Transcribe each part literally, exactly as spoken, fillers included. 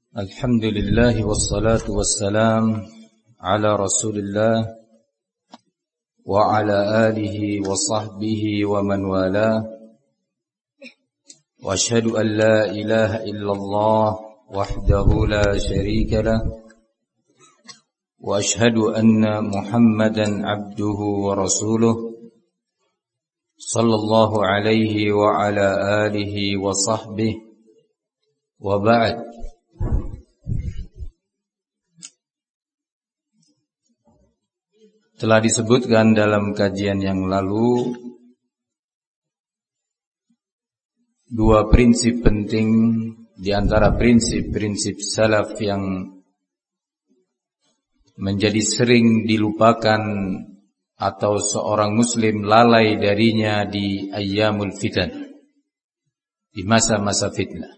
Alhamdulillah wassalatu wassalam ala Rasulillah wa ala alihi wa sahbihi wa man wala. Wa ashhadu an la ilaha illallah wahdahu la sharika lah. Wa ashhadu anna Muhammadan abduhu wa rasuluh sallallahu alaihi wa ala alihi wa sahbihi wa ba'd. Telah disebutkan dalam kajian yang lalu dua prinsip penting di antara prinsip-prinsip salaf yang menjadi sering dilupakan atau seorang muslim lalai darinya di ayyamul fitan, di masa-masa fitnah.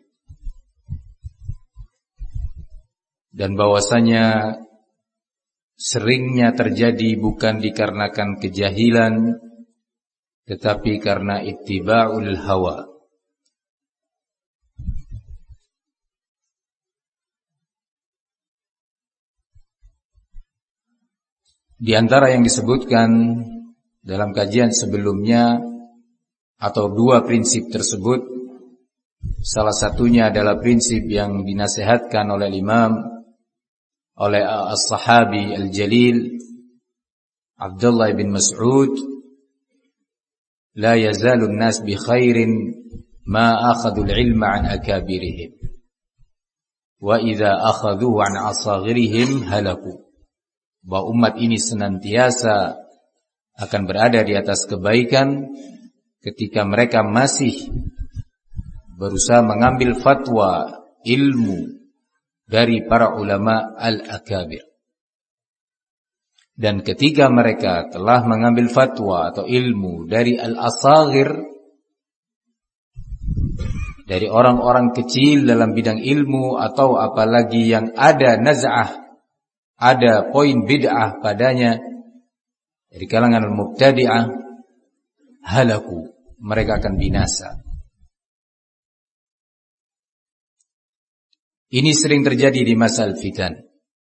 Dan bahwasanya seringnya terjadi bukan dikarenakan kejahilan, tetapi karena ittiba'ul hawa. Di antara yang disebutkan dalam kajian sebelumnya, atau dua prinsip tersebut, salah satunya adalah prinsip yang dinasihatkan oleh Imam oleh as-sahabi al-jalil Abdullah bin Mas'ud, la yazalu an-nas bi khairin ma akhadhu al-ilma an akabirihim wa idza akhadhuhu an asaghirihim halaku. Bahwa umat ini senantiasa akan berada di atas kebaikan ketika mereka masih berusaha mengambil fatwa ilmu dari para ulama al-akabir. Dan ketika mereka telah mengambil fatwa atau ilmu dari al-asaghir, dari orang-orang kecil dalam bidang ilmu, atau apalagi yang ada naz'ah, ada poin bid'ah padanya, dari kalangan al-mubtadi'ah, halaku, mereka akan binasa. Ini sering terjadi di masa al-fitan.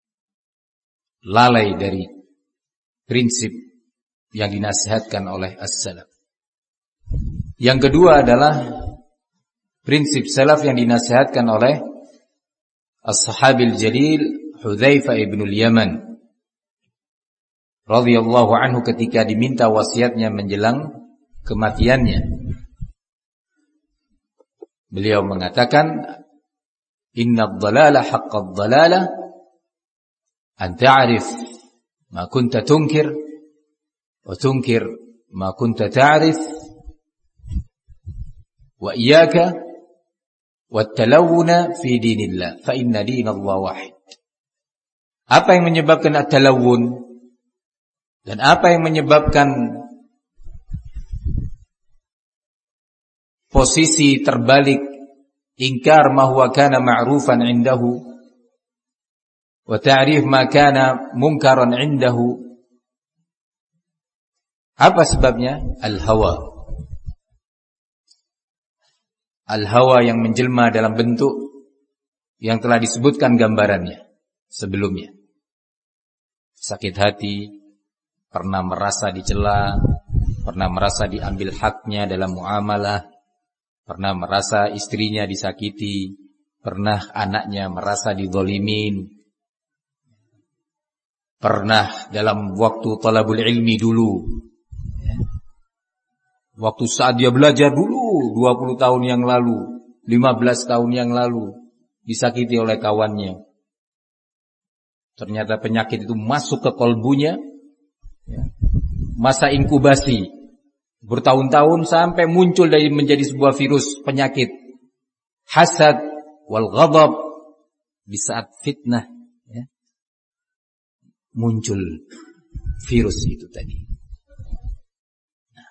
Lalai dari prinsip yang dinasihatkan oleh as-salaf. Yang kedua adalah prinsip salaf yang dinasihatkan oleh as-sahabil jalil Hudzaifah ibn al-Yaman radhiyallahu anhu ketika diminta wasiatnya menjelang kematiannya. Beliau mengatakan, inna ad-dhalala haqqa ad-dhalala an ta'rif ma kunta tunkir wa tunkir ma kunta ta'rif wa iyyaka wat-talawuna fi dinillah fa inna dinallah wahid. Apa yang menyebabkan at-talawun dan apa yang menyebabkan posisi terbalik, ingkar ma huwa kana ma'rufan indahu wa ta'rif ma kana munkaran indahu. Apa sebabnya? Al-hawa. Al-hawa yang menjelma dalam bentuk yang telah disebutkan gambarannya sebelumnya. Sakit hati, pernah merasa dicela, pernah merasa diambil haknya dalam muamalah, pernah merasa istrinya disakiti, pernah anaknya merasa dizalimin, pernah dalam waktu talabul ilmi dulu, waktu saat dia belajar dulu dua puluh tahun yang lalu, lima belas tahun yang lalu, disakiti oleh kawannya. Ternyata penyakit itu masuk ke kolbunya, masa inkubasi bertahun-tahun sampai muncul dari menjadi sebuah virus penyakit hasad wal ghadab. Di saat fitnah, ya, muncul virus itu tadi. Nah.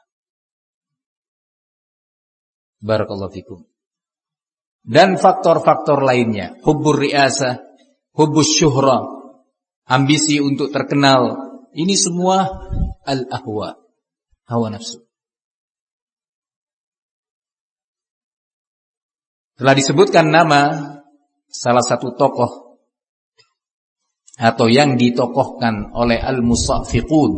Barakallahu fikum. Dan faktor-faktor lainnya, hubbur riasah, hubbus syuhra, ambisi untuk terkenal, ini semua al-ahwa, hawa nafsu. Telah disebutkan nama salah satu tokoh atau yang ditokohkan oleh al-musaffiqun,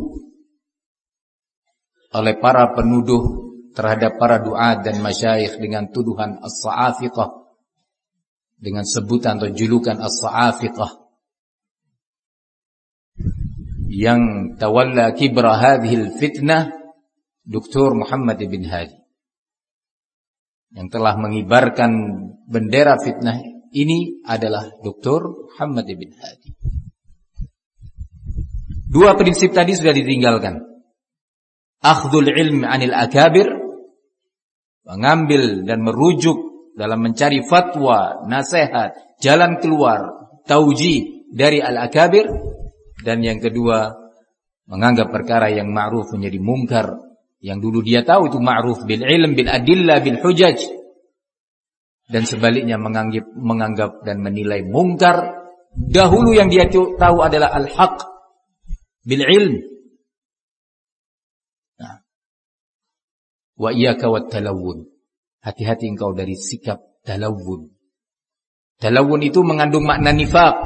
oleh para penuduh terhadap para du'at dan masyayikh dengan tuduhan as-sa'afiqah, dengan sebutan atau julukan as-sa'afiqah, yang tawalla kibra hadhil fitnah, Doktor Muhammad bin Hadi, yang telah mengibarkan bendera fitnah ini adalah Doktor Muhammad bin Hadi. Dua prinsip tadi sudah ditinggalkan. Akhdhul ilm anil akabir, mengambil dan merujuk dalam mencari fatwa, nasihat, jalan keluar, taujih dari al-akabir. Dan yang kedua, menganggap perkara yang ma'ruf menjadi mungkar, yang dulu dia tahu itu ma'ruf bil ilm, bil adillah, bil hujaj. Dan sebaliknya menganggap, menganggap dan menilai mungkar dahulu yang dia tahu adalah al-haq bil ilm. Nah. Wa iyyaka wat talawun. Hati-hati engkau dari sikap talawun. Talawun itu mengandung makna nifaq.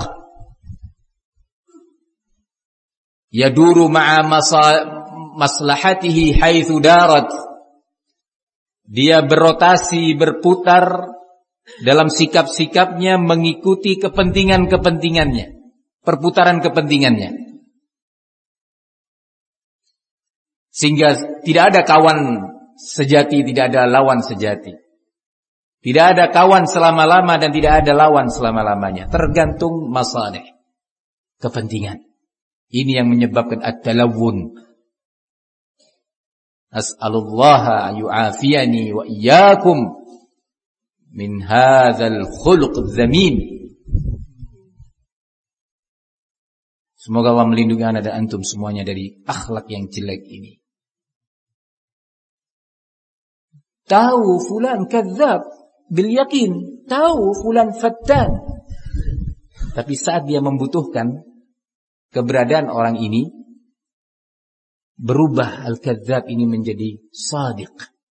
Yaduru ma'a maslahatihi haitsu darat. Dia berotasi, berputar dalam sikap-sikapnya mengikuti kepentingan-kepentingannya, perputaran kepentingannya. Sehingga tidak ada kawan sejati, tidak ada lawan sejati. Tidak ada kawan selama-lama dan tidak ada lawan selama-lamanya. Tergantung masalih, kepentingan. Ini yang menyebabkan at-talawun. As'alullaha yu'afiyani wa iyyakum min hadzal khuluq adz-dzamin. Semoga Allah melindungi anda dan antum semuanya dari akhlak yang jelek ini. Tahu fulan kadzab bil yakin, tahu fulan fattan. Tapi saat dia membutuhkan keberadaan orang ini, berubah al-kadzab ini menjadi shadiq.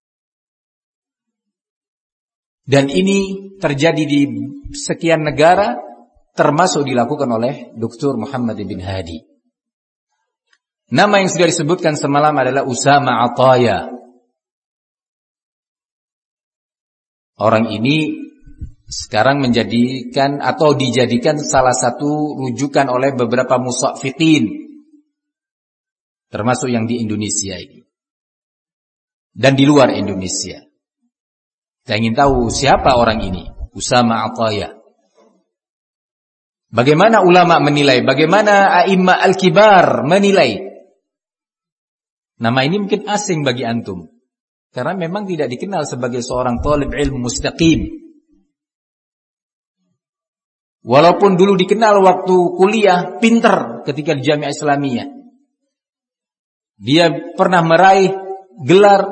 Dan ini terjadi di sekian negara, termasuk dilakukan oleh Doktor Muhammad bin Hadi. Nama yang sudah disebutkan semalam adalah Usama Ataya. Orang ini sekarang menjadikan atau dijadikan salah satu rujukan oleh beberapa musaffiqin, termasuk yang di Indonesia ini dan di luar Indonesia. Saya ingin tahu siapa orang ini, Usama Ataya. Bagaimana ulama menilai, bagaimana a'imma al-kibar menilai. Nama ini mungkin asing bagi antum, karena memang tidak dikenal sebagai seorang talib ilmu mustaqim. Walaupun dulu dikenal waktu kuliah, pinter ketika di Jamiah Islamiyah. Dia pernah meraih gelar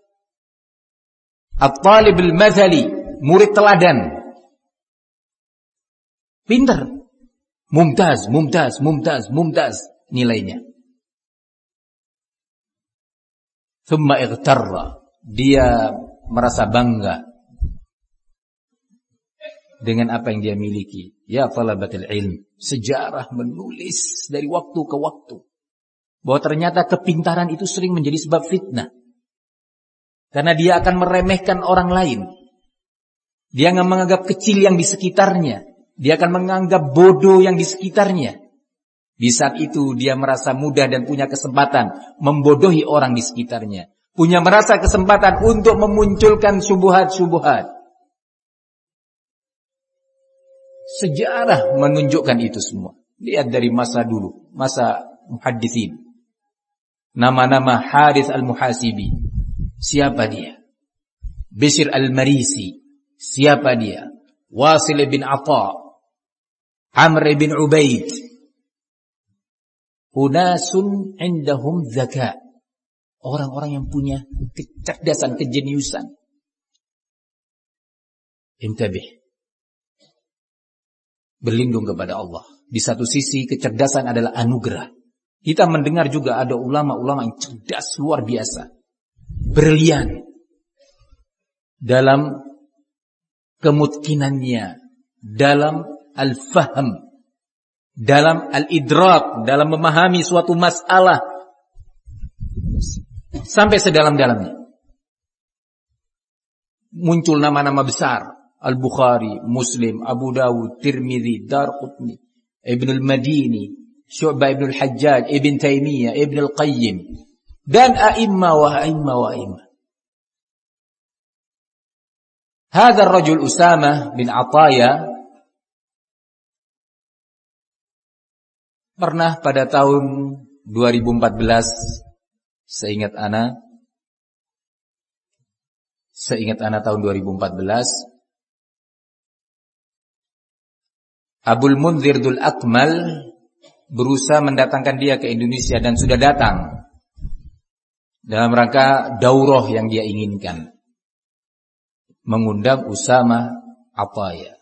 At-Talib al-Mazali, murid teladan. Pinter. Mumtaz, mumtaz, mumtaz, mumtaz nilainya. Thumma ightarra. Dia merasa bangga dengan apa yang dia miliki. Ya talabatul ilm, sejarah menulis dari waktu ke waktu bahwa ternyata kepintaran itu sering menjadi sebab fitnah. Karena dia akan meremehkan orang lain. Dia akan menganggap kecil yang di sekitarnya. Dia akan menganggap bodoh yang di sekitarnya. Di saat itu dia merasa mudah dan punya kesempatan membodohi orang di sekitarnya. Punya merasa kesempatan untuk memunculkan syubhat-syubhat. Sejarah menunjukkan itu semua. Lihat dari masa dulu, masa muhadditsin. Nama-nama Harith al-Muhasibi, siapa dia? Bishr al-Marisi, siapa dia? Wasil bin Atha, Amr bin Ubaid. Unasun indahum zaka. Orang-orang yang punya kecerdasan, kejeniusan. Intabih. Berlindung kepada Allah. Di satu sisi kecerdasan adalah anugerah. Kita mendengar juga ada ulama-ulama yang cerdas luar biasa. Brilian. Dalam kemungkinannya. dalam al-fahm, dalam al-idrak, dalam memahami suatu masalah sampai sedalam-dalamnya. Muncul nama-nama besar, Al-Bukhari, Muslim, Abu Dawud, Tirmidzi, Darqutni, Ibn al-Madini, Syu'bah Ibn al-Hajjaj, Ibn Taymiyah, Ibn al-Qayyim, dan a'imma wa a'imma wa a'imma. Hadha ar-rajul Usamah bin Ataya pernah pada tahun dua ribu empat belas, seingat ana, seingat ana tahun dua ribu empat belas, Abul Munzir Dzul Akmal berusaha mendatangkan dia ke Indonesia dan sudah datang dalam rangka daurah yang dia inginkan, mengundang Usamah Ataya.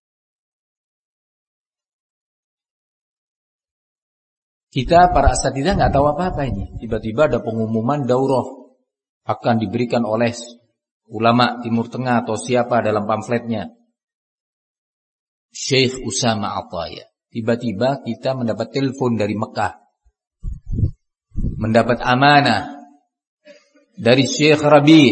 Kita para asatidzah nggak tahu apa-apa ini. Tiba-tiba ada pengumuman daurah akan diberikan oleh ulama Timur Tengah atau siapa dalam pamfletnya, Syekh Usamah Ataya. Tiba-tiba kita mendapat telepon dari Mekah, mendapat amanah dari Syekh Rabi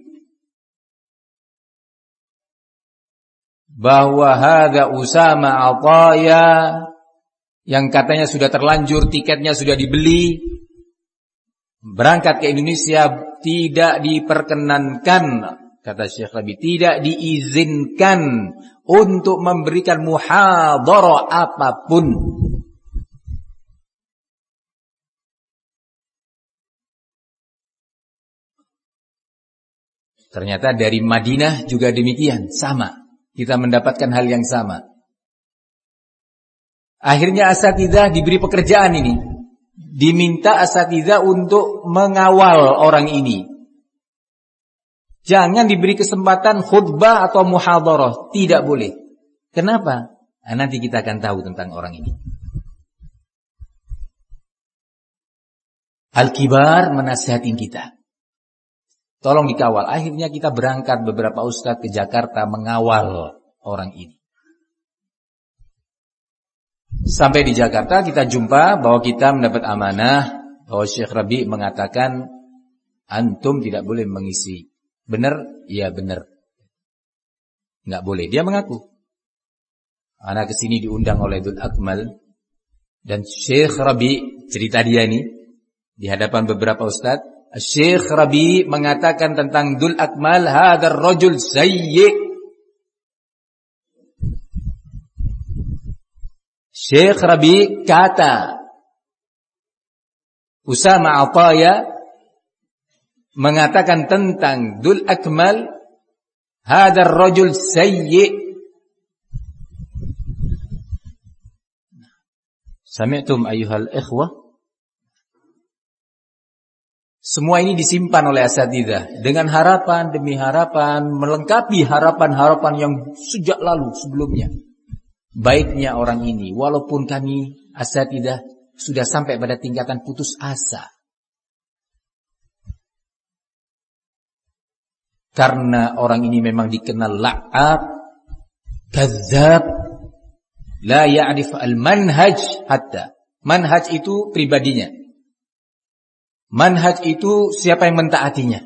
bahwa hadza Usamah Ataya yang katanya sudah terlanjur, tiketnya sudah dibeli, berangkat ke Indonesia, tidak diperkenankan, kata Syekh Rabi, tidak diizinkan untuk memberikan muhadharah apapun. Ternyata dari Madinah juga demikian, sama. Kita mendapatkan hal yang sama. Akhirnya asatidzah diberi pekerjaan ini. Diminta asatidzah untuk mengawal orang ini. Jangan diberi kesempatan khutbah atau muhadharah. Tidak boleh. Kenapa? Nah, nanti kita akan tahu tentang orang ini. Al-Kibar menasihatin kita, tolong dikawal. Akhirnya kita berangkat beberapa ustadz ke Jakarta mengawal orang ini. Sampai di Jakarta kita jumpa bahwa kita mendapat amanah bahwa Syekh Rabi mengatakan antum tidak boleh mengisi. Benar? Iya benar. Enggak boleh. Dia mengaku. Anak kesini diundang oleh Dzul Akmal dan Syekh Rabi, cerita dia ini di hadapan beberapa ustaz. Syekh Rabi mengatakan tentang Dzul Akmal, hadzal rajul sayyi'. Syekh Rabi kata Usamah Ataya mengatakan tentang Dzul Akmal, hadzal rajul sayyi'. Sami'tum ayyuhal ikhwah? Semua ini disimpan oleh asatidzah dengan harapan demi harapan, melengkapi harapan-harapan yang sejak lalu sebelumnya. Baiknya orang ini, walaupun kami asatidzah sudah sampai pada tingkatan putus asa. Karena orang ini memang dikenal la'ab, kadzdzab, la ya'rif al-manhaj hatta. Manhaj itu pribadinya. Manhaj itu siapa yang mentaatinya.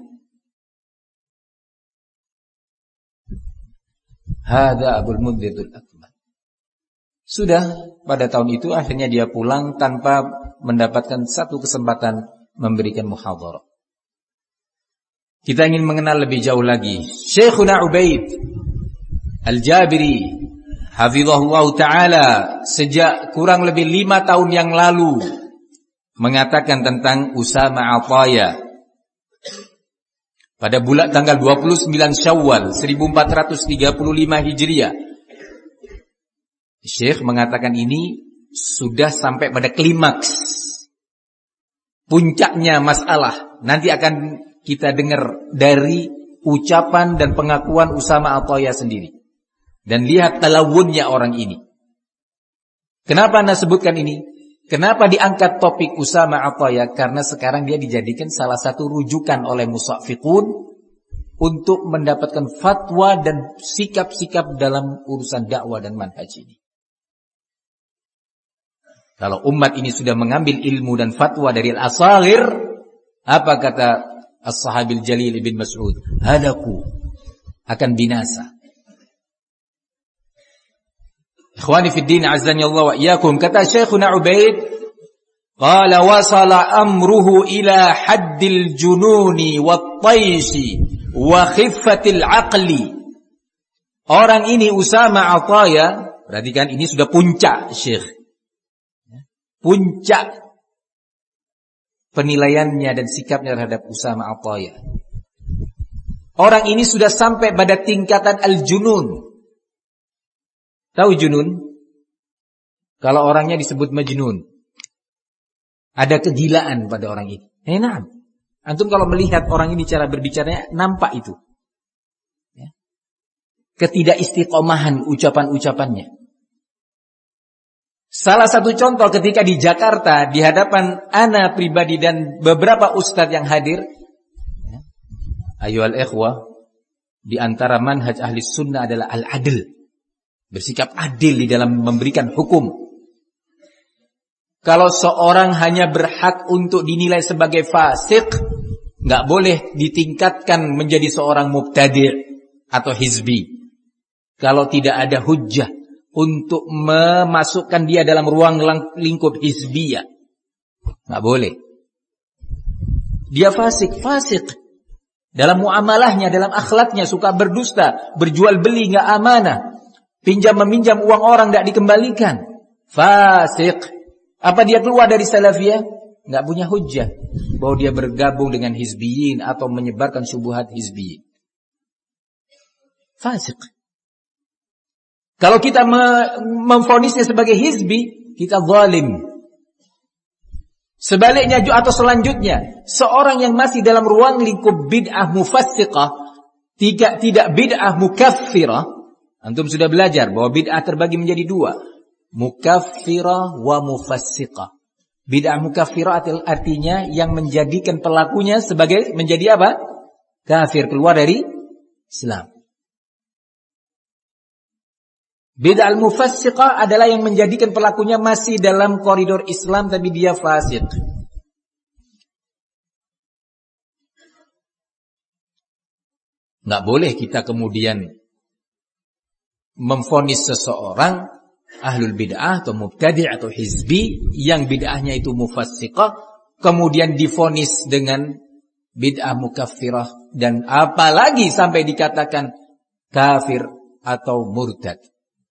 Hadza Abul Munzir Dzul Akmal. Sudah pada tahun itu akhirnya dia pulang tanpa mendapatkan satu kesempatan memberikan muhadharah. Kita ingin mengenal lebih jauh lagi Syekhuna Ubaid Al-Jabiri hafizahullah ta'ala sejak kurang lebih lima tahun yang lalu mengatakan tentang Usamah Ataya. Pada bulan tanggal dua puluh sembilan Syawal seribu empat ratus tiga puluh lima Hijriah, Syekh mengatakan ini sudah sampai pada klimaks, puncaknya masalah. Nanti akan kita dengar dari ucapan dan pengakuan Usamah Ataya sendiri. Dan lihat talawunnya orang ini. Kenapa Anda sebutkan ini? Kenapa diangkat topik Usamah Ataya? Karena sekarang dia dijadikan salah satu rujukan oleh musaffiqun untuk mendapatkan fatwa dan sikap-sikap dalam urusan dakwah dan manhaj ini. Kalau umat ini sudah mengambil ilmu dan fatwa dari al-asaghir, apa kata as-sahabil jalil ibn Mas'ud? Halaku, akan binasa. Ikhwani fi din, azzani Allah wa iyyakum. Kata Syekhuna Ubaid, qala wasala amruhu ila haddil jununi wat tayshi wa khiffatil aqli. Orang ini Usama Ataya, perhatikan ini sudah puncak Syekh. Puncak penilaiannya dan sikapnya terhadap Usama Ataya. Orang ini sudah sampai pada tingkatan al-junun. Tahu junun? Kalau orangnya disebut majnun. Ada kegilaan pada orang ini. Eh, nah. Antum kalau melihat orang ini cara berbicaranya, nampak itu. Ya. Ketidakistiqomahan ucapan-ucapannya. Salah satu contoh ketika di Jakarta, di hadapan ana pribadi dan beberapa ustadz yang hadir. Ya. Ayyuhal ikhwah, di antara manhaj ahli sunnah adalah al-adl. Bersikap adil di dalam memberikan hukum. Kalau seorang hanya berhak untuk dinilai sebagai fasik, nggak boleh ditingkatkan menjadi seorang mubtadi' atau hizbi. Kalau tidak ada hujjah untuk memasukkan dia dalam ruang lingkup hizbiyah, nggak boleh. Dia fasik, fasik dalam muamalahnya, dalam akhlaknya, suka berdusta, berjual beli, nggak amanah. Pinjam meminjam uang orang tidak dikembalikan. Fasik. Apa dia keluar dari salafiyah? Tidak punya hujjah bahwa dia bergabung dengan hizbiyin atau menyebarkan syubhat hizbiyin. Fasik. Kalau kita memvonisnya sebagai hizbi, kita zalim. Sebaliknya atau selanjutnya, seorang yang masih dalam ruang lingkup bid'ah mufassiqah, tidak tidak bid'ah mukaffirah. Antum sudah belajar bahwa bid'ah terbagi menjadi dua. Mukaffirah wa mufassiqah. Bid'ah mukaffirah artinya yang menjadikan pelakunya sebagai menjadi apa? Kafir, keluar dari Islam. Bid'ah mufassiqah adalah yang menjadikan pelakunya masih dalam koridor Islam tapi dia fasik. Nggak boleh kita kemudian memvonis seseorang ahlul bid'ah atau mubtadi' atau hizbi yang bid'ahnya itu mufassiqah kemudian divonis dengan bid'ah mukaffirah dan apalagi sampai dikatakan kafir atau murtad.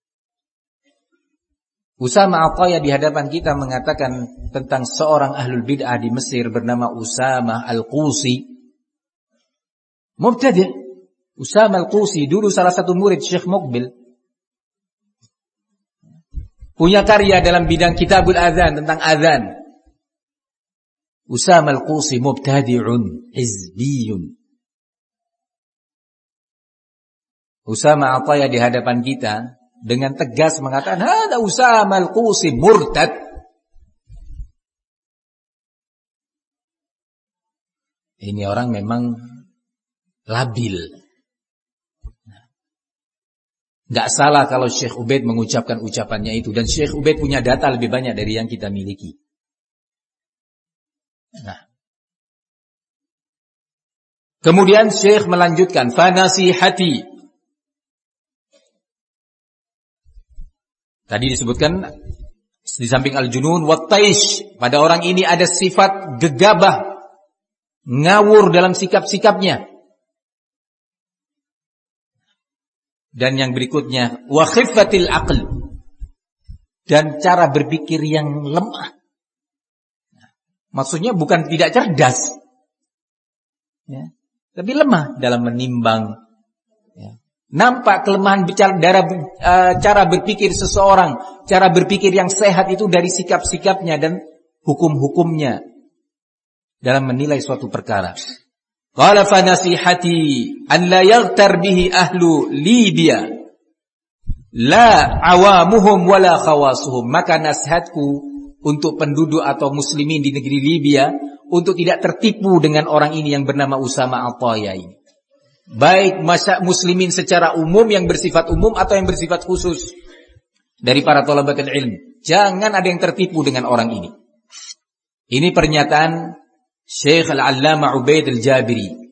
Usama Ataya di hadapan kita mengatakan tentang seorang ahlul bid'ah di Mesir bernama Usama Al-Qusi. Mubtadi'. Usama Al-Qusi dulu salah satu murid Syekh Muqbil. Punya karya dalam bidang kitabul azan, tentang azan. Usama Al-Qusi mubtadi'un hizbiyun. Usama Ataya di hadapan kita dengan tegas mengatakan, "Hada Usama Al-Qusi murtad." Ini orang memang labil. Gak salah kalau Syekh Ubaid mengucapkan ucapannya itu. Dan Syekh Ubaid punya data lebih banyak dari yang kita miliki. Nah. Kemudian Syekh melanjutkan. Fanasihati. Tadi disebutkan. Di samping al-junun. Wattaish. Pada orang ini ada sifat gegabah. Ngawur dalam sikap-sikapnya. Dan yang berikutnya wa khiffatil aql, dan cara berpikir yang lemah. Maksudnya bukan tidak cerdas, ya, tapi lemah dalam menimbang. Ya. Nampak kelemahan bicara, darah, uh, cara berpikir seseorang, cara berpikir yang sehat itu dari sikap-sikapnya dan hukum-hukumnya dalam menilai suatu perkara. Qala fa nasihati an la yaghtar bihi ahlu Libya la awamuhum wala khawasuhum. Maka nasihatku untuk penduduk atau muslimin di negeri Libya untuk tidak tertipu dengan orang ini yang bernama Usama Ataya ini. baik muslimin secara umum yang bersifat umum atau yang bersifat khusus dari para thalabatul ilm. Jangan ada yang tertipu dengan orang ini. Ini pernyataan Syekh Al-Allamah Ubaid Al-Jabiri.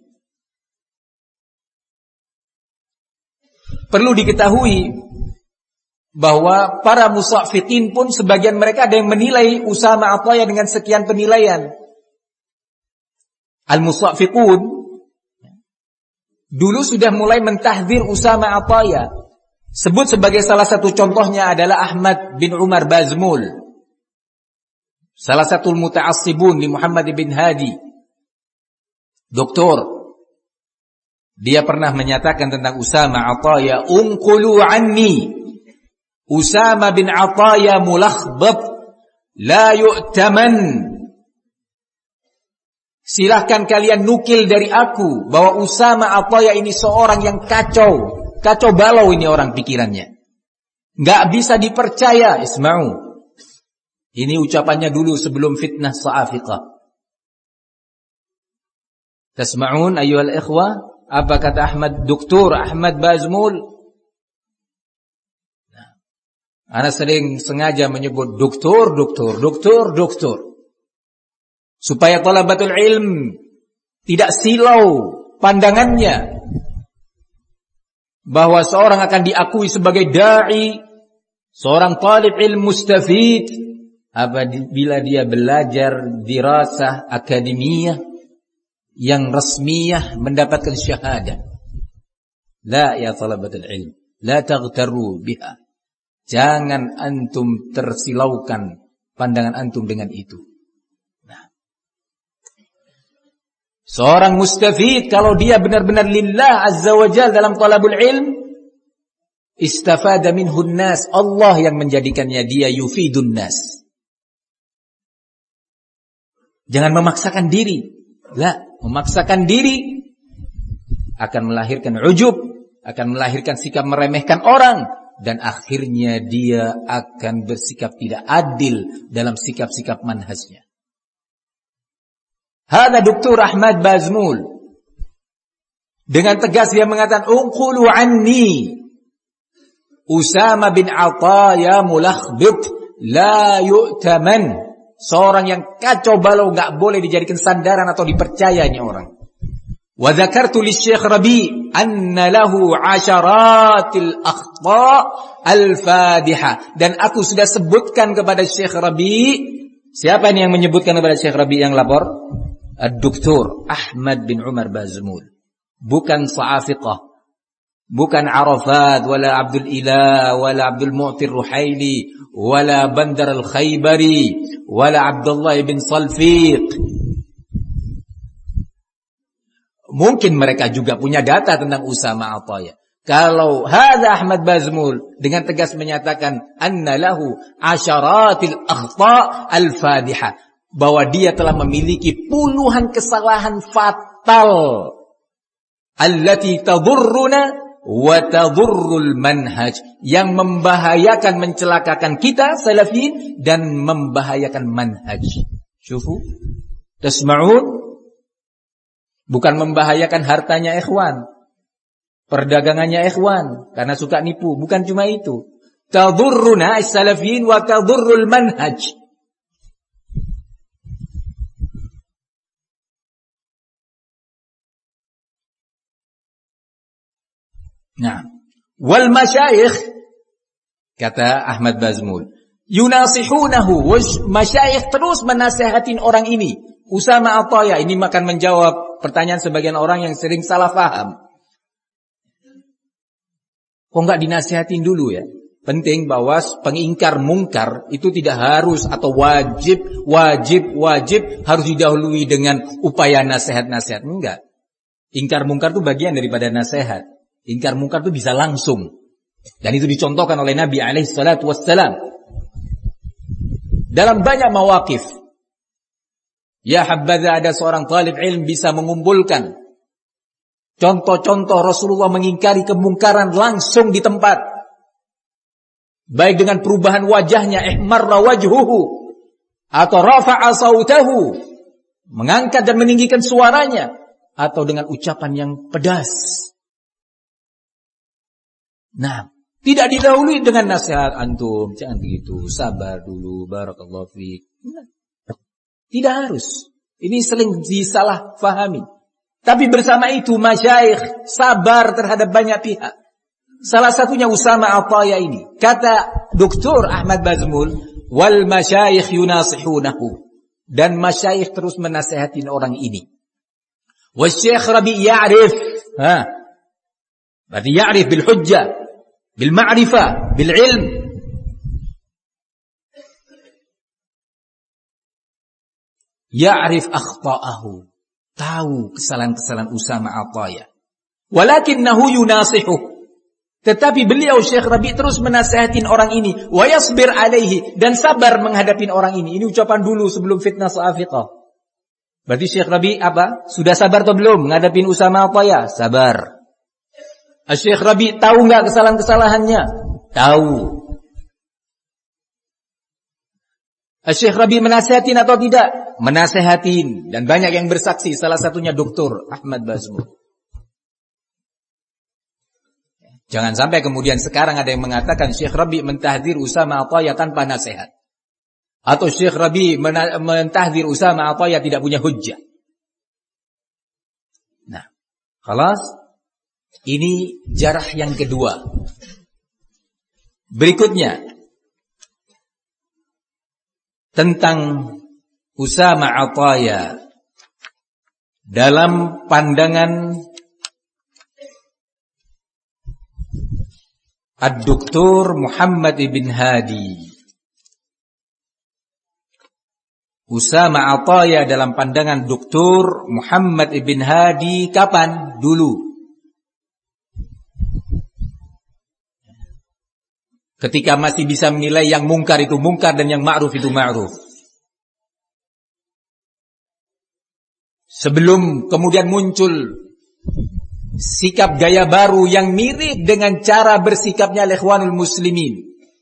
Perlu diketahui bahwa para musaffiqin pun sebagian mereka ada yang menilai Usama Ataya dengan sekian penilaian. Al-musaffiqun dulu sudah mulai mentahdzir Usama Ataya. Sebut sebagai salah satu contohnya adalah Ahmad bin Umar Bazmul, salah satu muta'assibun li Muhammad bin Hadi, doktor. Dia pernah menyatakan tentang Usama Ataya, unqulu anni Usama bin Ataya mulakhbat la yu'taman. Silahkan kalian nukil dari aku bahwa Usama Ataya ini seorang yang kacau, kacau balau ini orang pikirannya, nggak bisa dipercaya. Isma'u, ini ucapannya dulu sebelum fitnah Sa'afiqah. Tasma'un ayyuhal ikhwah, apa kata Ahmad, Doktor Ahmad Bazmul? Nah, ana sering sengaja menyebut doktor, doktor, doktor, doktor, supaya thalabatul ilm tidak silau pandangannya bahwa seorang akan diakui sebagai da'i, seorang talib ilm mustafid apabila dia belajar dirasah akademiyah yang resmiyah, mendapatkan syahadah. La ya talabatul ilm, la taghtaru biha. Jangan antum tersilaukan pandangan antum dengan itu. Nah, seorang mustafid kalau dia benar-benar lillah azza wa jalla dalam talabul ilm, istafada minhun nas, Allah yang menjadikannya dia yufidun nas. Jangan memaksakan diri. La, memaksakan diri akan melahirkan ujub, akan melahirkan sikap meremehkan orang, dan akhirnya dia akan bersikap tidak adil dalam sikap-sikap manhajnya. Hada Doktor Ahmad Bazmul dengan tegas dia mengatakan, unqulu anni Usama bin Ataya mulakhbit la yu'taman. Seorang yang kacau balau, gak boleh dijadikan sandaran atau dipercayanya orang. Wa dzakartu lisyekh Rabi anna lahu asharatil akhta al-fadihah. Dan aku sudah sebutkan kepada Syekh Rabi. Siapa ini yang menyebutkan kepada Syekh Rabi yang lapor? Ad-Doktor Ahmad bin Umar Bazmul. Bukan Sa'afiqah, bukan Arafat, wala Abdul Ilah, wala Abdul Mu'tir Ruhaili, wala Bandar al-Khaybari, wala Abdullah bin Salfiq. Mungkin mereka juga punya data tentang Usama Ataya. Kalau hadza Ahmad Bazmul dengan tegas menyatakan anna lahu asyaratil akhta al-fadihah, bahwa dia telah memiliki puluhan kesalahan fatal allati tadurruna wa tadurrul manhaj, yang membahayakan, mencelakakan kita salafin dan membahayakan manhaj. Syufu, tasma'un, bukan membahayakan hartanya ikhwan, perdagangannya ikhwan karena suka nipu, bukan cuma itu. Tadurruna as-salafin wa tadurrul manhaj. Nah, wal masyayikh, kata Ahmad Bazmul, yunasihunahu, masyayikh terus menasihatin orang ini, Usama Ataya. Ini akan menjawab pertanyaan sebagian orang yang sering salah paham. Kok enggak dinasihatin dulu ya? Penting bahwa pengingkar mungkar itu tidak harus atau wajib, wajib, wajib harus didahului dengan upaya nasihat-nasihat. Enggak. Ingkar mungkar itu bagian daripada nasihat. Ingkar mungkar itu bisa langsung. Dan itu dicontohkan oleh Nabi alaihi salatu wassalam dalam banyak mawaqif. Ya habbaza ada seorang talib ilm bisa mengumpulkan contoh-contoh Rasulullah mengingkari kemungkaran langsung di tempat. Baik dengan perubahan wajahnya, ihmarra wajhuhu, atau rafa'a sautahu, mengangkat dan meninggikan suaranya, atau dengan ucapan yang pedas. Nah, tidak didahului dengan nasihat antum, jangan begitu, sabar dulu, barakallahu fiik. Nah, tidak harus. Ini sering disalah fahami. Tapi bersama itu masyayikh sabar terhadap banyak pihak. Salah satunya Usama Ataya ini. Kata Doktor Ahmad Bazmul, wal masyayikh yunasihunahu. Dan masyayikh terus menasihatin orang ini. Wasyekh Rabi ya'rif. Ha. Berarti ya'rif bil hujjah, bil ma'rifah, bil ilm. Ya'rif akhta'ahu. Tahu kesalahan-kesalahan Usama Ataya. Walakinnahu yunasihuh. Tetapi beliau Syekh Rabi terus menasihatin orang ini, wa yasbir alaihi, dan sabar menghadapi orang ini. Ini ucapan dulu sebelum fitnah Safiqah. Berarti Syekh Rabi apa? Sudah sabar atau belum menghadapi Usama Ataya? Sabar. Syekh Rabi tahu enggak kesalahan-kesalahannya? Tahu. Syekh Rabi menasihatin atau tidak? Menasihatin, dan banyak yang bersaksi, salah satunya Doktor Ahmad Bazmul. Jangan sampai kemudian sekarang ada yang mengatakan Syekh Rabi mentahdir Usama Ataya tanpa nasihat. Atau Syekh Rabi mentahdir Usama Ataya tidak punya hujjah. Nah, khalas. Ini jarah yang kedua. Berikutnya. Tentang Usama Ataya. Dalam pandangan Ad-Doktor Muhammad ibn Hadi. Usama Ataya dalam pandangan Doktor Muhammad ibn Hadi kapan? Dulu. Ketika masih bisa menilai yang mungkar itu mungkar dan yang ma'ruf itu ma'ruf. Sebelum kemudian muncul sikap gaya baru yang mirip dengan cara bersikapnya Ikhwanul Muslimin.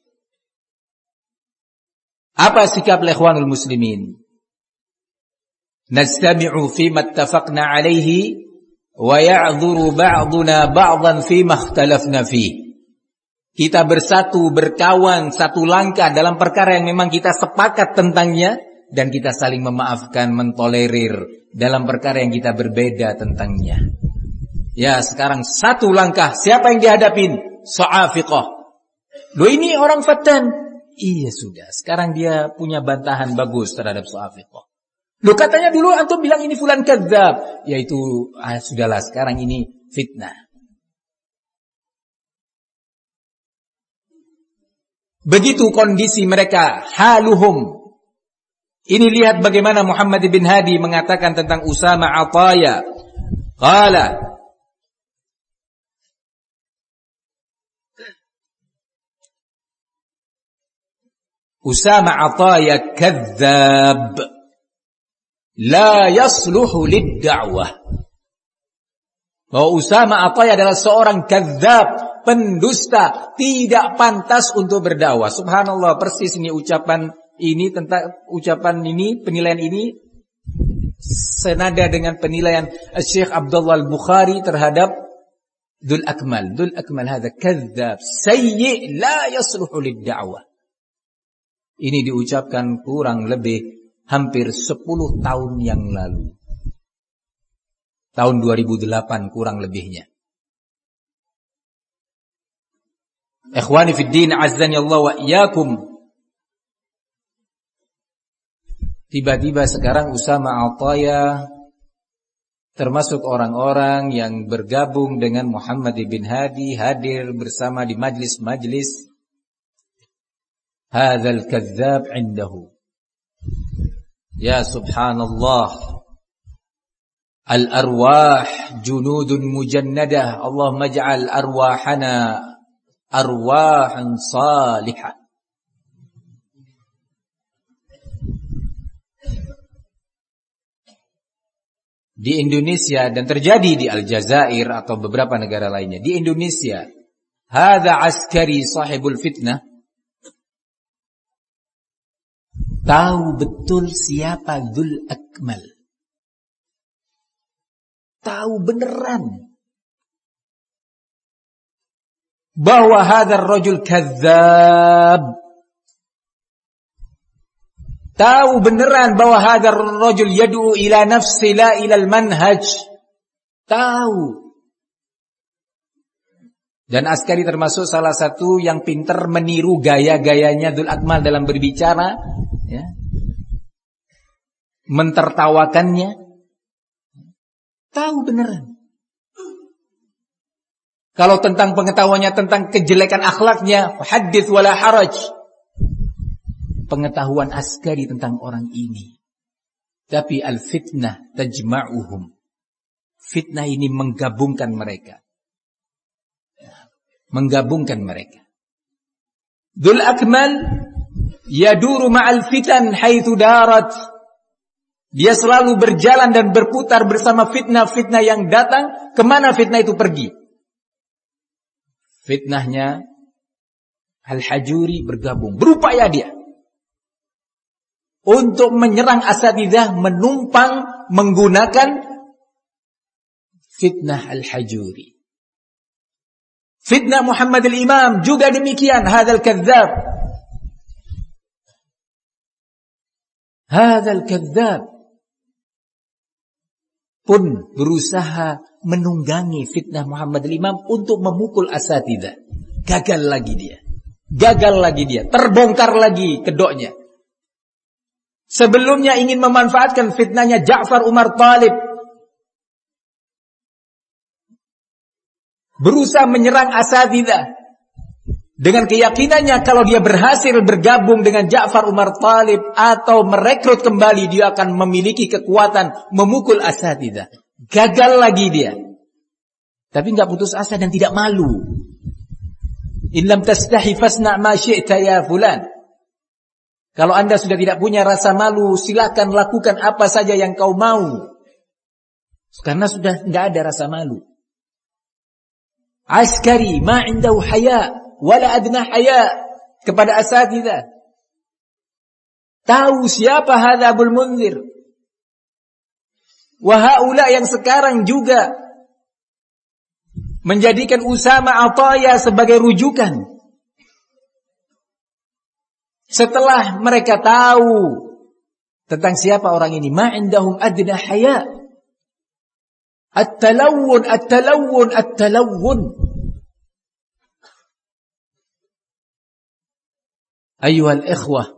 Apa sikap Ikhwanul Muslimin? Nastami'u fima ittafaqna alaihi wa ya'dhuru ba'duna ba'dhan fima ikhtalafna fihi. Kita bersatu, berkawan, satu langkah dalam perkara yang memang kita sepakat tentangnya, dan kita saling memaafkan, mentolerir dalam perkara yang kita berbeda tentangnya. Ya, sekarang satu langkah. Siapa yang dihadapin? Safiqah. Loh, ini orang fatan. Iya sudah. Sekarang dia punya bantahan bagus terhadap Safiqah. Loh, katanya dulu antum bilang ini fulan kadzab. Yaitu, ah, sudahlah, sekarang ini fitnah. Begitu kondisi mereka. Haluhum. Ini lihat bagaimana Muhammad bin Hadi mengatakan tentang Usama Ataya. Qala. Usama Ataya kadzab la yasluhu lid-da'wah. Bahwa Usama Ataya adalah seorang kadzab, pendusta, tidak pantas untuk berdakwah. Subhanallah, persis ini ucapan ini tentang ucapan ini, penilaian ini senada dengan penilaian Syekh Abdullah Al-Bukhari terhadap Dzul Akmal. Dzul Akmal hadza kadzab sayyi la yasluhu lid-da'wah. Ini diucapkan kurang lebih hampir sepuluh tahun yang lalu. Tahun dua ribu delapan kurang lebihnya. Ikhwani fid din, azzani Allah wa iyyakum. Tiba-tiba sekarang Usama Ataya termasuk orang-orang yang bergabung dengan Muhammad bin Hadi, hadir bersama di majlis-majlis hadzal kadzab indahu. Ya subhanallah. Al-arwah junudun mujannadah. Allahumma ij'al arwahana arwahan salihah. Di Indonesia dan terjadi di Aljazair atau beberapa negara lainnya. Di Indonesia, hadza askari sahibul fitnah tahu betul siapa Dzul Akmal. Tahu beneran. bahwa hadzal rajul kadzdzab. Tahu beneran bahwa hadzal rajul yad'u ila nafsi la ila al-manhaj. Tahu. Dan Askari termasuk salah satu yang pintar meniru gaya-gayanya Dzul Akmal dalam berbicara, ya. Mentertawakannya. Tahu beneran. Kalau tentang pengetahuannya tentang kejelekan akhlaknya, hadits wala haraj. Pengetahuan Askari tentang orang ini. Tapi al-fitnah tajma'uhum. Fitnah ini menggabungkan mereka. Menggabungkan mereka. Dzul Akmal yaduru ma'al fitan haitsu darat. Dia selalu berjalan dan berputar bersama fitnah-fitnah yang datang. Kemana fitnah itu pergi? Fitnahnya Al-Hajuri bergabung. Berupaya dia untuk menyerang asatidzah, menumpang menggunakan fitnah Al-Hajuri. Fitnah Muhammad al-Imam juga demikian. Hadzal kadzdzab. Hadzal kadzdzab pun berusaha menunggangi fitnah Muhammad al-Imam untuk memukul asatidzah. Gagal lagi dia. Gagal lagi dia. Terbongkar lagi kedoknya. Sebelumnya ingin memanfaatkan fitnahnya Ja'far Umar Thalib. Berusaha menyerang asatidzah dengan keyakinannya kalau dia berhasil bergabung dengan Ja'far Umar Thalib atau merekrut kembali, dia akan memiliki kekuatan memukul asatidzah. Gagal lagi dia. Tapi enggak putus asa dan tidak malu. In lam tastahi fasna' ma syi'ta ya fulan. Kalau Anda sudah tidak punya rasa malu, silakan lakukan apa saja yang kau mau. Karena sudah enggak ada rasa malu. Askari ma indahu haya wala adna haya kepada asatidzah. Tahu siapa hadza Abul Munzir. Wa haula yang sekarang juga menjadikan Usama Ataya sebagai rujukan. Setelah mereka tahu tentang siapa orang ini, ma indahum adna haya. At-talawun, at-talawun, at-talawun. Ayuhal ikhwah.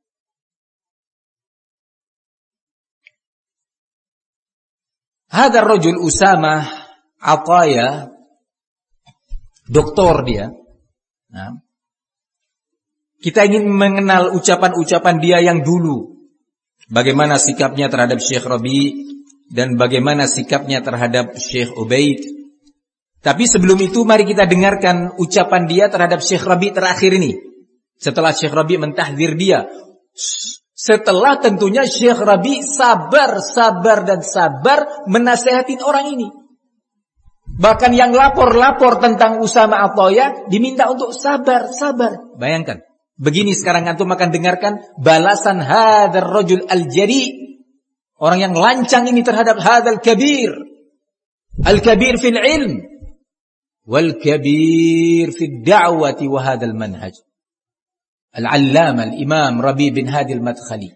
Hadar rajul Usama Ataya, doktor dia. Nah, kita ingin mengenal ucapan-ucapan dia yang dulu. Bagaimana sikapnya terhadap Syekh Rabi' dan bagaimana sikapnya terhadap Syekh Ubaid. Tapi sebelum itu mari kita dengarkan ucapan dia terhadap Syekh Rabi' terakhir ini. Setelah Syekh Rabi' mentahdzir dia. Setelah tentunya Syekh Rabi' sabar, sabar dan sabar menasehatin orang ini. Bahkan yang lapor-lapor tentang Usama Ataya diminta untuk sabar, sabar. Bayangkan. Begini sekarang antum akan dengarkan balasan hadzal rajul al-jari. Orang yang lancang ini terhadap hadzal kabir. Al-kabir fil ilm. Wal kabir fil da'wati wa hadzal manhaj. Al-Allama al-Imam Rabi' bin Hadi al-Madkhali.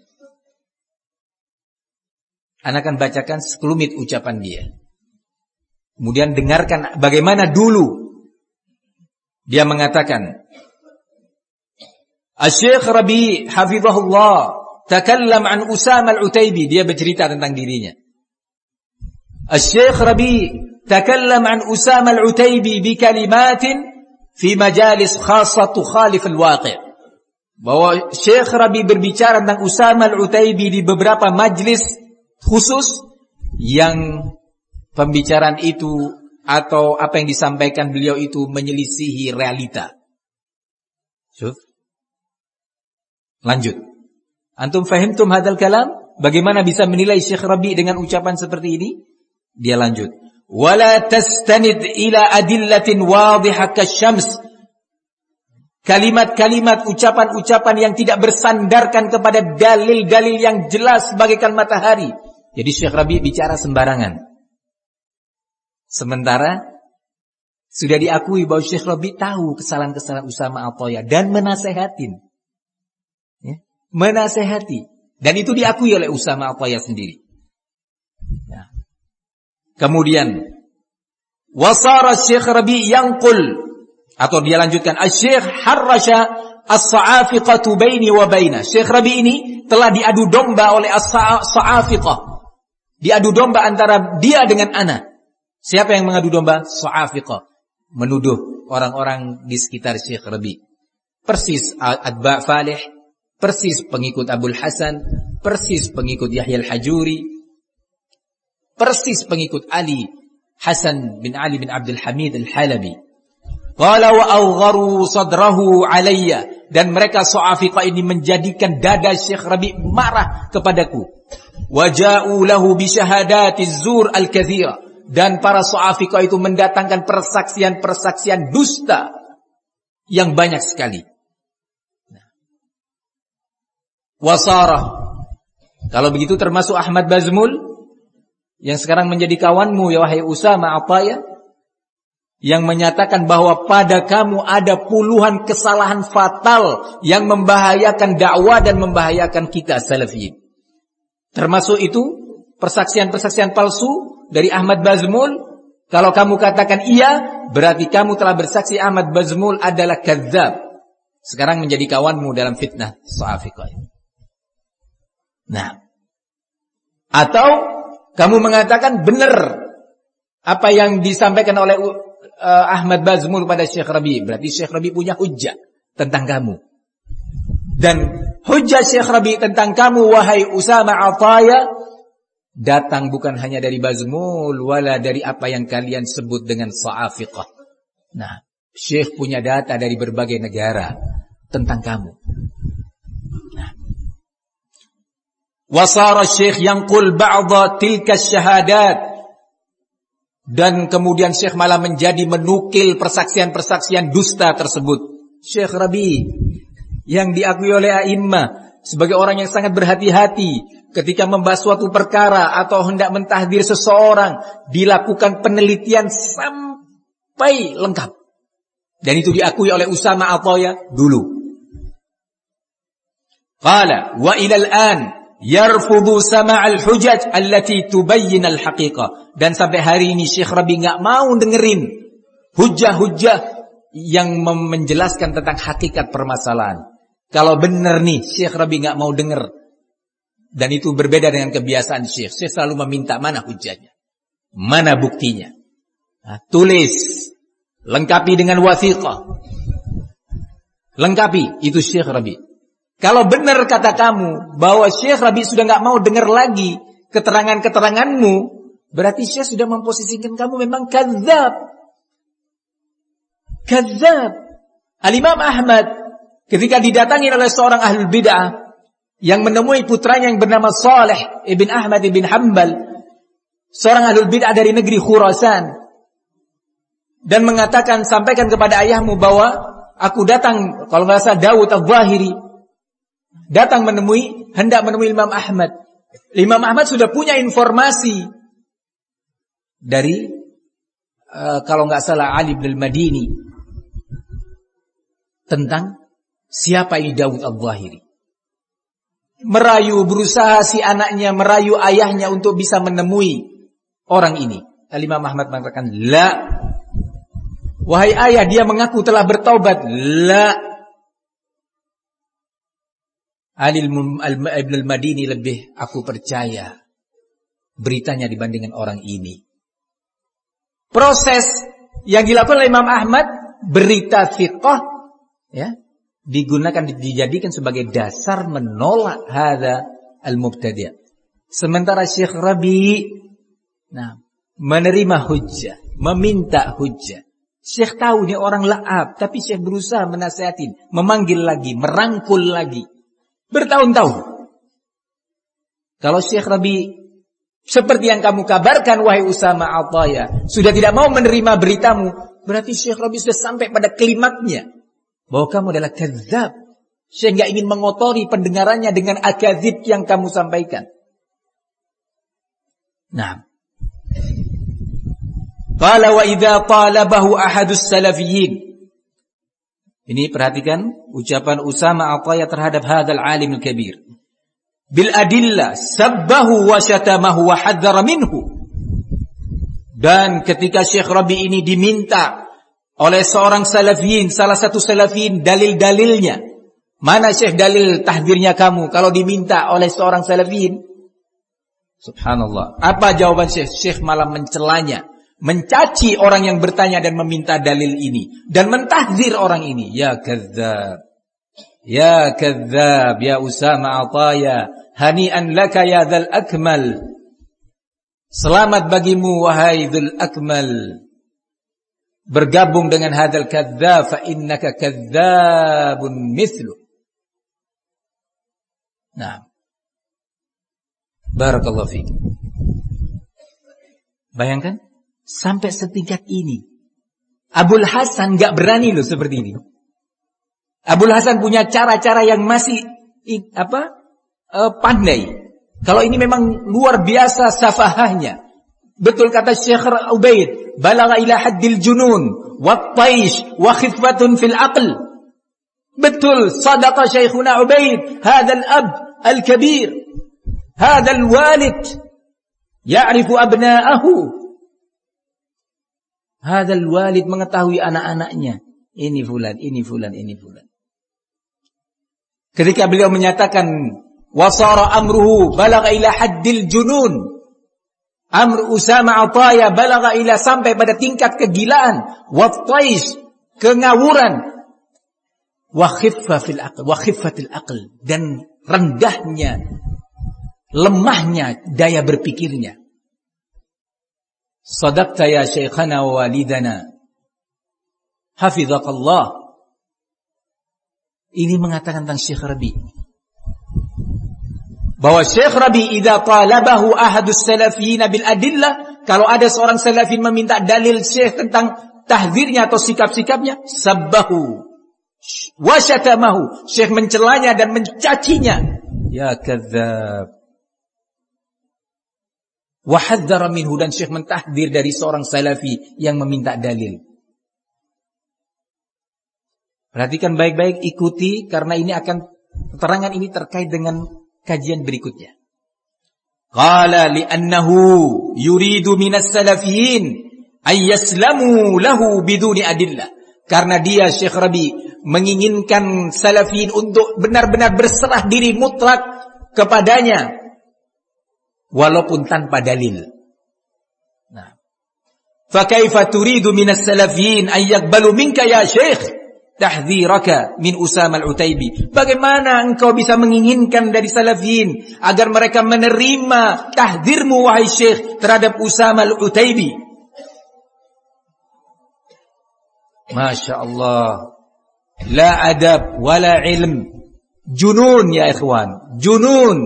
Ana akan bacakan sekelumit ucapan dia. Kemudian dengarkan bagaimana dulu dia mengatakan, Asy-Syaikh Rabi' hafizahullah takallam an Usama al-Utaibi. Dia bercerita tentang dirinya. Asy-Syaikh Rabi' takallam an Usama al-Utaibi bi kalimatin fi majalis khassah tukhalif al-waqi'. Bahwa Syekh Rabi' berbicara tentang Usama al-Utaibi di beberapa majlis khusus yang pembicaraan itu atau apa yang disampaikan beliau itu menyelisihi realita. Syuf. Lanjut. Antum fahimtum hadzal kalam? Bagaimana bisa menilai Syekh Rabi' dengan ucapan seperti ini? Dia lanjut. Wala tastanid ila adillatin wadihah kasyams. Kalimat-kalimat, ucapan-ucapan yang tidak bersandarkan kepada dalil-dalil yang jelas bagaikan matahari. Jadi Syekh Rabi' bicara sembarangan. Sementara Sudah diakui bahwa Syekh Rabi tahu kesalahan-kesalahan Usama Athayyah dan menasehatin. Ya, menasehati. Dan itu diakui oleh Usama Athayyah sendiri. Ya. Kemudian wasara Syekh Rabi yanqul, atau dia lanjutkan, Asy-Syekh harrasha as-sa'afiqatu baini wa baina. Syekh Rabi ini telah diadu domba oleh as-sa'afiqah. Diadu domba antara dia dengan ana. Siapa yang mengadu domba? Sa'afiqah. Menuduh orang-orang di sekitar Syekh Rabi. Persis Atba' Falih, persis pengikut Abul Hasan, persis pengikut Yahya al-Hajuri, persis pengikut Ali Hasan bin Ali bin Abdul Hamid al-Halabi. Qala wa awgharu sadrahu alayya, dan mereka Sa'afiqah ini menjadikan dada Syekh Rabi marah kepadaku. Wa ja'u lahu bi syahadatiz zur al-katsira, dan para Sa'afiqah itu mendatangkan persaksian-persaksian dusta yang banyak sekali. Wasarah, kalau begitu termasuk Ahmad Bazmul yang sekarang menjadi kawanmu ya wahai Usama Athayyah, yang menyatakan bahwa pada kamu ada puluhan kesalahan fatal yang membahayakan dakwah dan membahayakan kita Salafiyin. Termasuk itu persaksian-persaksian palsu dari Ahmad Bazmul. Kalau kamu katakan iya, berarti kamu telah bersaksi Ahmad Bazmul adalah kadzdzab. Sekarang menjadi kawanmu dalam fitnah Sa'afiqah. Nah, atau kamu mengatakan benar apa yang disampaikan oleh uh, Ahmad Bazmul pada Syekh Rabi, berarti Syekh Rabi punya hujjah tentang kamu. Dan hujjah Syekh Rabi tentang kamu wahai Usama Athayyah datang bukan hanya dari Bazmul, wala dari apa yang kalian sebut dengan Sa'afiqah. Nah, Syekh punya data dari berbagai negara tentang kamu. Wasara Syekh yanqul ba'dha tilka syahadat, dan kemudian Syekh malah menjadi menukil persaksian-persaksian dusta tersebut. Syekh Rabi yang diakui oleh a'immah sebagai orang yang sangat berhati-hati ketika membahas suatu perkara atau hendak mentahdir seseorang, dilakukan penelitian sampai lengkap. Dan itu diakui oleh Usama Athayyah dulu. Qala wa ilal an yarfudu sama'al hujaj allati tubayyin al-haqiqah. Dan sampai hari ini Syekh Rabi enggak mau dengerin hujah-hujah yang menjelaskan tentang hakikat permasalahan. Kalau benar nih Syekh Rabi enggak mau denger. Dan itu berbeda dengan kebiasaan Syekh. Syekh selalu meminta mana hujahnya, mana buktinya. Nah, tulis, lengkapi dengan wathiqah. Lengkapi, itu Syekh Rabi. Kalau benar kata kamu bahwa Syekh Rabi sudah enggak mau dengar lagi keterangan-keteranganmu, berarti Syekh sudah memposisikan kamu memang kadzdzab. Kadzdzab. Al-Imam Ahmad ketika didatangi oleh seorang ahlul bid'ah yang menemui putranya yang bernama Saleh ibn Ahmad ibn Hanbal, seorang ahlul bid'ah dari negeri Khurasan, dan mengatakan, sampaikan kepada ayahmu bahwa aku datang, kalau nggak salah Daud al-Zahiri datang menemui, hendak menemui Imam Ahmad. Imam Ahmad sudah punya informasi dari uh, kalau nggak salah Ali bin al-Madini tentang siapa ini Daud al-Zahiri. Merayu, berusaha si anaknya merayu ayahnya untuk bisa menemui orang ini. Imam Ahmad mengatakan, la, wahai ayah, dia mengaku telah bertaubat. La. Ali ibn al-Madini lebih aku percaya beritanya dibandingkan orang ini. Proses yang dilakukan oleh Imam Ahmad, berita thiqah, ya, digunakan, dijadikan sebagai dasar menolak hadza al-mubtadi'. Sementara Syekh Rabi, nah, menerima hujjah, meminta hujjah. Syekh tahu ini orang la'ab, tapi Syekh berusaha menasihatin, memanggil lagi, merangkul lagi. Bertahun-tahun. Kalau Syekh Rabi seperti yang kamu kabarkan wahai Usama Athayyah, sudah tidak mau menerima beritamu, berarti Syekh Rabi sudah sampai pada klimaknya bahwa kamu adalah kadzdzab. Syekh enggak ingin mengotori pendengarannya dengan akadzib yang kamu sampaikan. Nah, Qala wa idza talabahu ahadus salafiyyin. Ini perhatikan ucapan Usama Ataya terhadap hadzal alim al-kabir. Bil adillah sabbahu wa syatamahu wa hadzara minhu. Dan ketika Syekh Rabi ini diminta oleh seorang salafiyin, salah satu salafiyin, dalil-dalilnya. Mana Syekh dalil tahdirnya kamu kalau diminta oleh seorang salafiyin? Subhanallah. Apa jawaban Syekh? Syekh malah mencelanya, mencaci orang yang bertanya dan meminta dalil ini, dan mentahdir orang ini. Ya kadzdzab, ya kadzdzab, ya Usama Ataya, hani'an laka ya dzal akmal. Selamat bagimu wahai dzul akmal, bergabung dengan hadzal kadzdzab, fa innaka kadzdzabun mithlu. Nah, barakallahu fiik. Bayangkan sampai setingkat ini. Abul Hasan gak berani loh seperti ini. Abul Hasan punya cara-cara yang masih apa uh, pandai. Kalau ini memang luar biasa safahahnya. Betul kata Syekh Ubaid, balagha ila haddil junun wa taish wa khiffatun fil aql. Betul, sadaqa Syekhuna Ubaid, hadzal ab al-kabir, hadzal walid ya'rifu abna'ahu. Hadzal walid mengetahui anak-anaknya. Ini fulan, ini fulan, ini fulan. Ketika beliau menyatakan wasara amruhu balagha ila haddil junun. Amr Usama Ataya balagha ila sampai pada tingkat kegilaan, wa taish, kengawuran, wa khiffa fil aql, wa khiffatil aql, dan rendahnya, lemahnya daya berpikirnya. Sadaqta ya syekhana wa walidana, hafizaqallah. Ini mengatakan tentang Syekh Rabi, bahwa Syekh Rabi idza talabahu ahadus salafiyyin bil adillah, kalau ada seorang salafin meminta dalil Syekh tentang tahdzirnya atau sikap-sikapnya, sabbahu wa syatamahu, Syekh mencelanya dan mencacinya. Ya kadzdzab. Wa hadzara minhu, dan Syekh mentahdir dari seorang salafi yang meminta dalil. Perhatikan baik-baik, ikuti, karena ini akan, keterangan ini terkait dengan kajian berikutnya. Qala li'annahu yuridu minas salafiyyin ay yaslamu lahu biduni adillah. Karena dia Syekh Rabi menginginkan salafiyin untuk benar-benar berserah diri mutlak kepadanya, walaupun tanpa dalil. Nah, fa kaifa turidu minas salafiyyin ay yaqbalu minka ya Syekh tahdziraka min Usama al-Utaibi. Bagaimana engkau bisa menginginkan dari salafiyin agar mereka menerima tahdzirmu wahai Syekh terhadap Usama al-Utaibi? Masya Allah, la adab wala ilm, junun ya ikhwan, junun.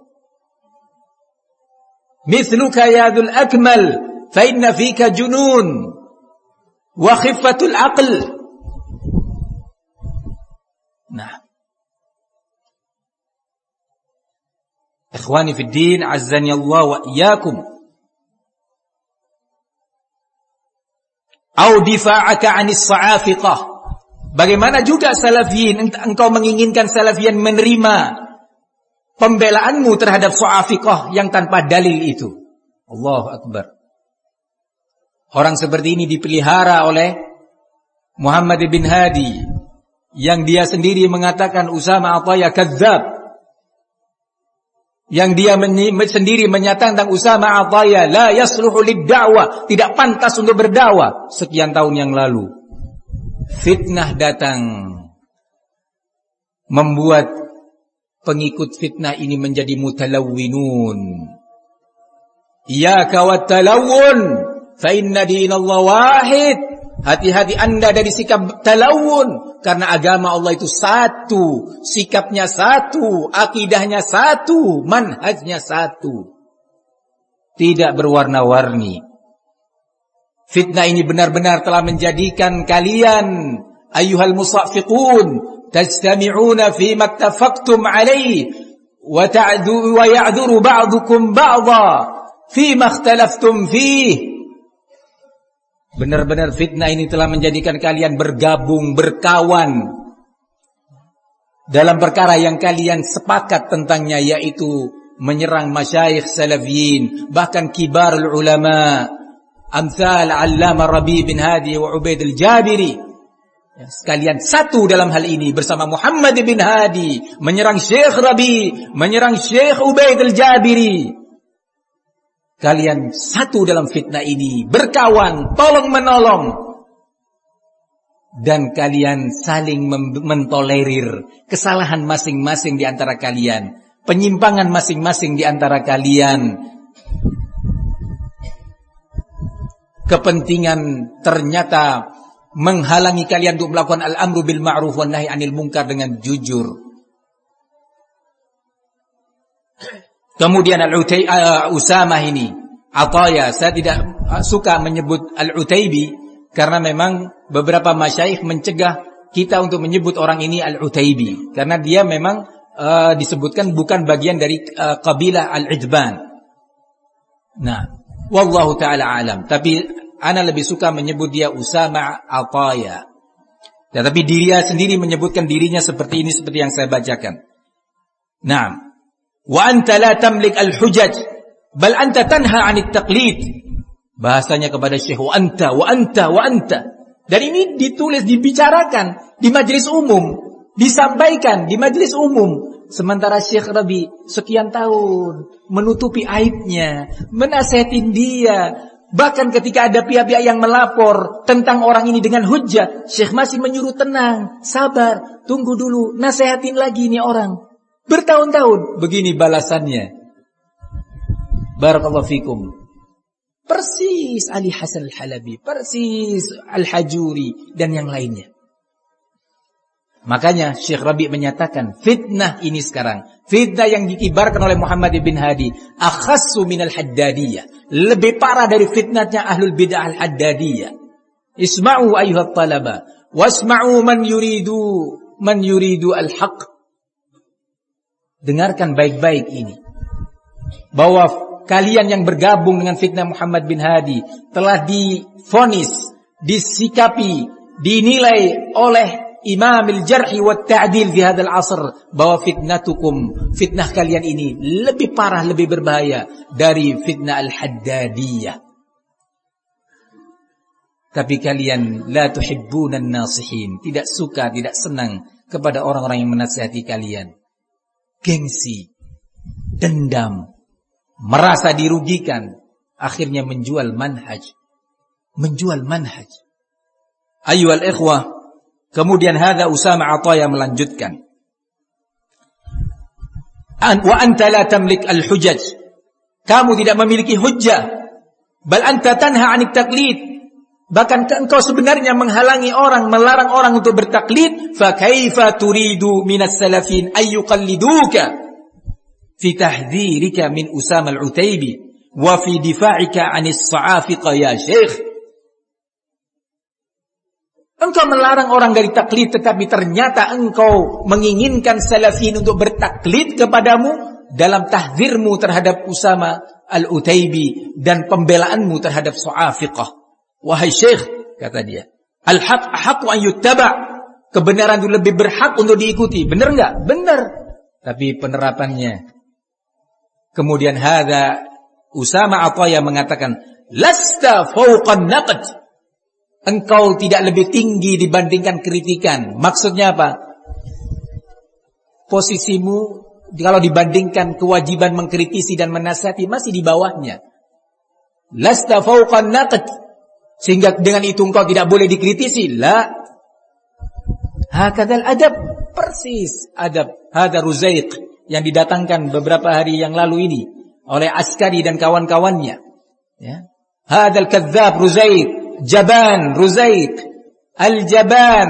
Mithluka ya dzul akmal, fa inna fika junun wa khiffatul aql. Nah, ikhwani fid din, azzani Allah wa iyyakum. Au difa'aka 'anis sa'afiqah. Bagaimana juga salafiyin, engkau menginginkan salafiyin menerima pembelaanmu terhadap sa'afiqah yang tanpa dalil itu. Allahu akbar. Orang seperti ini dipelihara oleh Muhammad bin Hadi, yang dia sendiri mengatakan Usama Ataya kadzdzab, yang dia men- sendiri menyatakan tentang Usama Ataya la yasluhu lid-da'wah, tidak pantas untuk berdakwah sekian tahun yang lalu. Fitnah datang, membuat pengikut fitnah ini menjadi mutalawwinun. Iyyaka wat-talawwun fa inna dinallahi wahid. Hati-hati Anda dari sikap talawun, karena agama Allah itu satu, sikapnya satu, akidahnya satu, manhajnya satu, tidak berwarna-warni. Fitnah ini benar-benar telah menjadikan kalian ayyuhal musaffiqun tajtami'una fi mattafaqtum alaihi wa ta'du wa ya'dhuru ba'dukum ba'dha fi ma ikhtalaftum fihi. Benar-benar fitnah ini telah menjadikan kalian bergabung, berkawan dalam perkara yang kalian sepakat tentangnya, yaitu menyerang masyayikh salafiyin, bahkan kibarul ulama, amsal Allamah Rabi bin Hadi wa Ubaid al-Jabiri. Ya, sekalian satu dalam hal ini bersama Muhammad bin Hadi menyerang Syekh Rabi, menyerang Syekh Ubaid al-Jabiri. Kalian satu dalam fitnah ini, berkawan, tolong menolong. Dan kalian saling mentolerir kesalahan masing-masing di antara kalian, penyimpangan masing-masing di antara kalian. Kepentingan ternyata menghalangi kalian untuk melakukan al-amru bil ma'ruf wan nahi 'anil munkar dengan jujur. Kemudian al-Utay uh, Usamah ini, Ataya, saya tidak suka menyebut al-Utaybi karena memang beberapa masyayikh mencegah kita untuk menyebut orang ini al-Utaybi karena dia memang uh, disebutkan bukan bagian dari uh, kabilah al-Idban. Nah, wallahu taala alam. Tapi ana lebih suka menyebut dia Usama Ataya. Tetapi dia sendiri menyebutkan dirinya seperti ini, seperti yang saya bacakan. Nah, wa anta la tamlik al-hujaj bal anta tanha 'anit taqlid. Bahasanya kepada Syekh, wa anta, wa anta, wa anta. Dan ini ditulis, dibicarakan di majelis umum, disampaikan di majelis umum. Sementara Syekh Rabi sekian tahun menutupi aibnya, menasihatin dia. Bahkan ketika ada pihak-pihak yang melapor tentang orang ini dengan hujjah, Syekh masih menyuruh tenang, sabar, tunggu dulu, nasihatin lagi ini orang. Bertahun-tahun, begini balasannya. Barakallahu fikum. Persis Ali Hasan Al-Halabi, persis Al-Hajuri dan yang lainnya. Makanya Syekh Rabi menyatakan fitnah ini sekarang, fitnah yang dikibarkan oleh Muhammad bin Hadi, akhassu minal haddadiyah, lebih parah dari fitnahnya ahlul bid'ah al-haddadiyah. Isma'u ayyuhat talaba, wasma'u man yuridu man yuridu al-haq. Dengarkan baik-baik ini, bahwa kalian yang bergabung dengan fitnah Muhammad bin Hadi telah divonis, disikapi, dinilai oleh Imam al-Jarhi wa Ta'dil di hadzal asr bahwa fitnatukum, fitnah kalian ini lebih parah, lebih berbahaya dari fitnah al-Haddadiyah. Tapi kalian la tuhibbuna an-nasihin, tidak suka, tidak senang kepada orang-orang yang menasihati kalian. Gengsi, dendam, merasa dirugikan, akhirnya menjual manhaj. Menjual manhaj. Ayyuhal ikhwah, kemudian hadza Usama Ataya melanjutkan. Wa anta la tamlik al-hujaj. Kamu tidak memiliki hujjah. Bal anta tanha 'anit taqlid. Bahkan engkau sebenarnya menghalangi orang, melarang orang untuk bertaklid. Fa kaifa turidu minas salafin ay yuqalliduka fi tahdhirika min Usama al-Utaybi wa fi difa'ika 'anis sa'afiqa ya Syekh. Engkau melarang orang dari taklid, tetapi ternyata engkau menginginkan salafin untuk bertaklid kepadamu dalam tahdzirmu terhadap Usama al-Utaybi dan pembelaanmu terhadap sa'afiqah. Wahai Syekh, kata dia, al-haq haqqu an yuttaba. Kebenaran itu lebih berhak untuk diikuti. Benar enggak? Benar. Tapi penerapannya. Kemudian hadza Usama Ataya mengatakan, lasta fawqan naqd. Engkau tidak lebih tinggi dibandingkan kritikan. Maksudnya apa? Posisimu kalau dibandingkan kewajiban mengkritisi dan menasihati masih di bawahnya. Lasta fawqan naqd. Sehingga dengan itu engkau tidak boleh dikritisi. La. Hakadzal adab. Persis adab. Hadza Ruzaiq yang didatangkan beberapa hari yang lalu ini oleh Askari dan kawan-kawannya. Ya. Hadzal kadzdzab Ruzaiq. Jaban Ruzaiq Al-Jaban.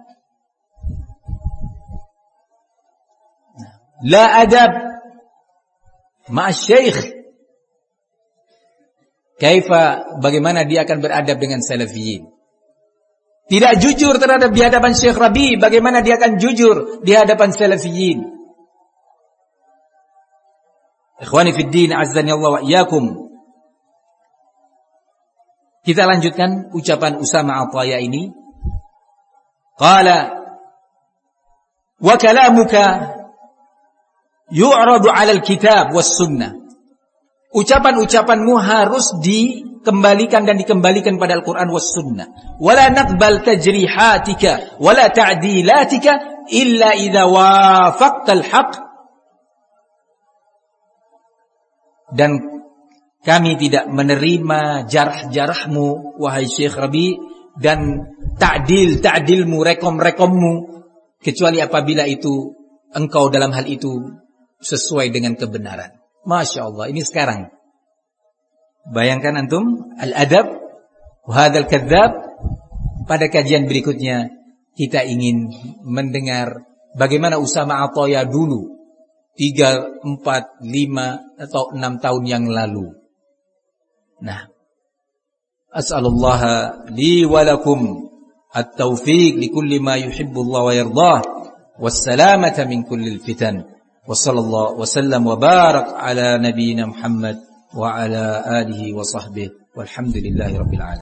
La adab ma'a syekh. Kaifa, bagaimana dia akan beradab dengan salafiyin? Tidak jujur terhadap di hadapan Syekh Rabi, bagaimana dia akan jujur di hadapan salafiyin? Ikhwani fid din, azzani Allah wa iyyakum. Kita lanjutkan ucapan Usama Ataya ini. Qala wa kalamuka yu'radu 'ala al-kitab was sunnah. Ucapan-ucapanmu harus dikembalikan dan dikembalikan pada Al-Qur'an was sunnah. Wala naqbal tajrihatika wala ta'dilatika illa idza wafaqta al-haqq. Dan kami tidak menerima jarh-jarhmu wahai Syekh Rabi, dan ta'dil-ta'dilmu, rekom-rekommu, kecuali apabila itu engkau dalam hal itu sesuai dengan kebenaran. Masya Allah, ini sekarang. Bayangkan antum, al-adab wa hadzal kadzdzab. Pada kajian berikutnya kita ingin mendengar bagaimana Usama Ataya dulu, tiga, empat, lima atau enam tahun yang lalu. Nah, as'alullaha li wa lakum at-taufiq li kulli ma yuhibbullah wa yardah, wassalamata min kulli al-fitan. Wa sallallahu wa sallam wa barak ala nabiyyina Muhammad wa ala alihi wa sahbihi walhamdulillahi rabbil alamin.